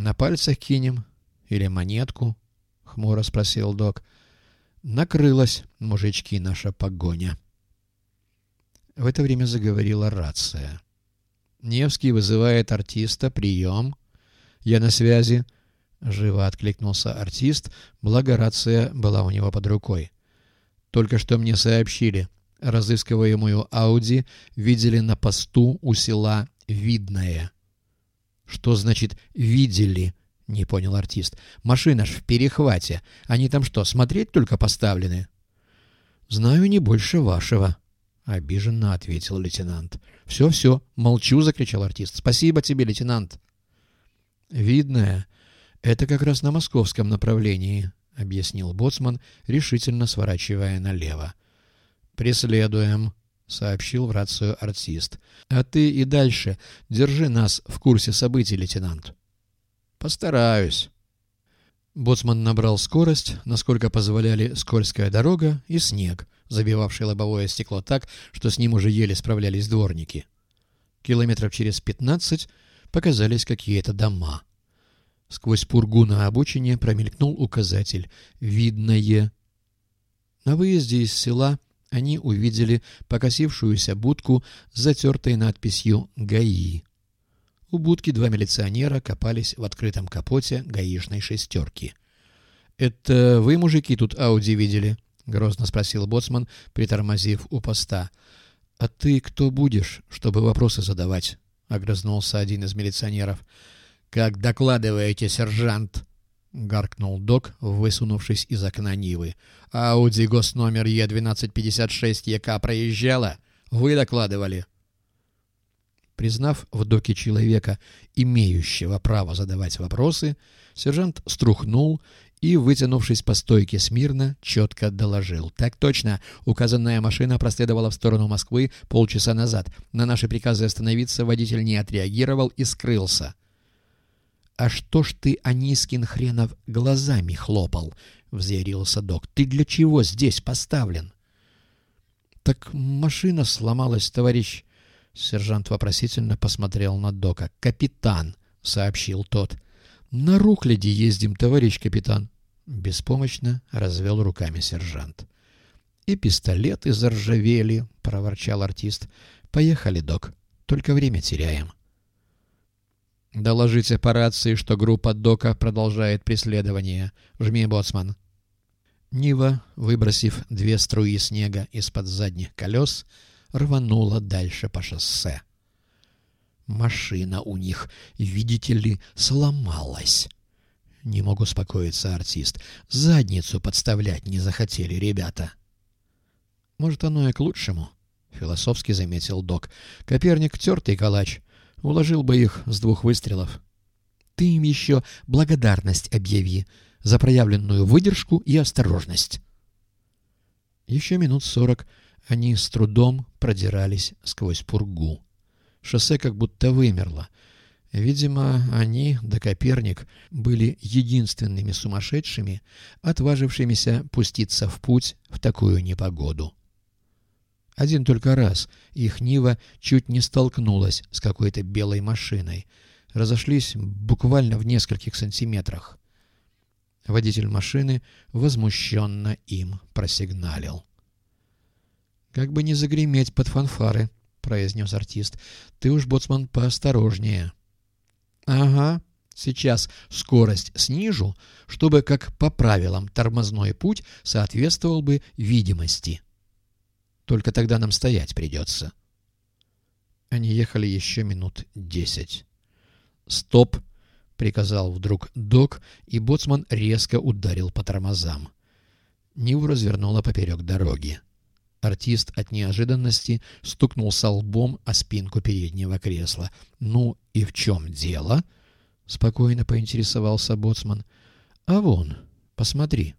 На пальцах кинем или монетку? — хмуро спросил док. Накрылась, мужички, наша погоня. В это время заговорила рация. «Невский вызывает артиста. Прием. Я на связи». Живо откликнулся артист, благо рация была у него под рукой. «Только что мне сообщили. Разыскиваемую Ауди видели на посту у села Видное». «Что значит «видели»?» — не понял артист. «Машина ж в перехвате. Они там что, смотреть только поставлены?» «Знаю не больше вашего», — обиженно ответил лейтенант. «Все, все, молчу», — закричал артист. «Спасибо тебе, лейтенант». «Видное — это как раз на московском направлении», — объяснил боцман, решительно сворачивая налево. «Преследуем», — сообщил в рацию артист. «А ты и дальше держи нас в курсе событий, лейтенант». «Постараюсь». Боцман набрал скорость, насколько позволяли скользкая дорога и снег, забивавший лобовое стекло так, что с ним уже еле справлялись дворники. Километров через 15 показались какие-то дома. Сквозь пургу на обочине промелькнул указатель «Видное». На выезде из села они увидели покосившуюся будку с затертой надписью «ГАИ». У будки 2 милиционера копались в открытом капоте гаишной шестерки. «Это вы, мужики, тут Ауди видели?» — грозно спросил боцман, притормозив у поста. «А ты кто будешь, чтобы вопросы задавать?» — огрызнулся один из милиционеров. «Как докладываете, сержант?» — гаркнул док, высунувшись из окна Нивы. «Ауди госномер Е1256 ЕК проезжала? Вы докладывали?» Признав в доке человека, имеющего право задавать вопросы, сержант струхнул и, вытянувшись по стойке смирно, четко доложил. «Так точно. Указанная машина проследовала в сторону Москвы полчаса назад. На наши приказы остановиться водитель не отреагировал и скрылся». «А что ж ты, Анискин хренов, глазами хлопал?» — взъярился док. «Ты для чего здесь поставлен?» «Так машина сломалась, товарищ». Сержант вопросительно посмотрел на дока. «Капитан», — сообщил тот. «На рухляде ездим, товарищ капитан». Беспомощно развел руками сержант. «И пистолеты заржавели», — проворчал артист. «Поехали, док. Только время теряем». «Доложите по рации, что группа дока продолжает преследование. Жми, боцман». Нива, выбросив 2 струи снега из-под задних колес, рванула дальше по шоссе. «Машина у них, видите ли, сломалась». Не мог успокоиться артист. «Задницу подставлять не захотели ребята». «Может, оно и к лучшему», — философски заметил док. «Коперник — тертый калач. Уложил бы их с 2 выстрелов». «Ты им еще благодарность объяви за проявленную выдержку и осторожность». Еще минут 40 они с трудом продирались сквозь пургу. Шоссе как будто вымерло. Видимо, они, да Коперник, были единственными сумасшедшими, отважившимися пуститься в путь в такую непогоду. Один только раз их Нива чуть не столкнулась с какой-то белой машиной. Разошлись буквально в нескольких сантиметрах. Водитель машины возмущенно им просигналил. «Как бы не загреметь под фанфары», — произнес артист. «Ты уж, боцман, поосторожнее». «Ага, сейчас скорость снижу, чтобы, как по правилам, тормозной путь соответствовал бы видимости. Только тогда нам стоять придется». Они ехали еще минут 10. «Стоп!» — приказал вдруг док, и боцман резко ударил по тормозам. Ниву развернуло поперек дороги. Артист от неожиданности стукнулся лбом о спинку переднего кресла. «Ну и в чем дело?» — спокойно поинтересовался боцман. «А вон, посмотри».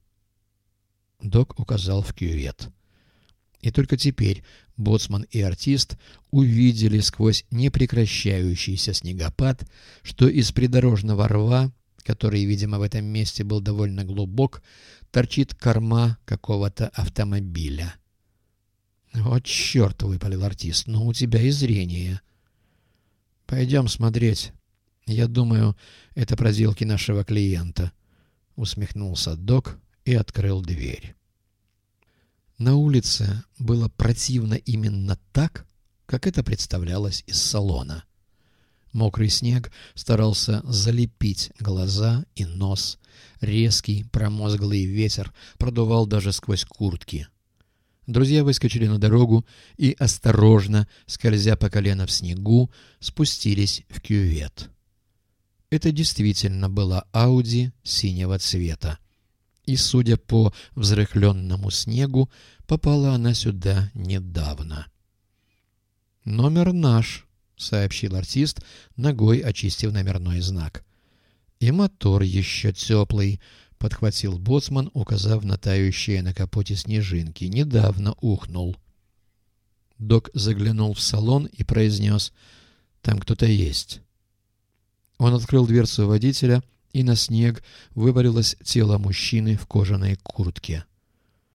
Док указал в кювет. И только теперь боцман и артист увидели сквозь непрекращающийся снегопад, что из придорожного рва, который, видимо, в этом месте был довольно глубок, торчит корма какого-то автомобиля. «Вот черт!» — выпалил артист. «Ну, у тебя и зрение». «Пойдем смотреть», «Я думаю, это проделки нашего клиента», — усмехнулся док и открыл дверь. На улице было противно именно так, как это представлялось из салона. Мокрый снег старался залепить глаза и нос. Резкий промозглый ветер продувал даже сквозь куртки. Друзья выскочили на дорогу и, осторожно, скользя по колено в снегу, спустились в кювет. Это действительно была Ауди синего цвета. И, судя по взрыхленному снегу, попала она сюда недавно. «Номер наш», — сообщил артист, ногой очистив номерной знак. «И мотор еще теплый», — подхватил боцман, указав на тающие на капоте снежинки. «Недавно ухнул». Док заглянул в салон и произнес: «Там кто-то есть». Он открыл дверцу водителя, и на снег вывалилось тело мужчины в кожаной куртке.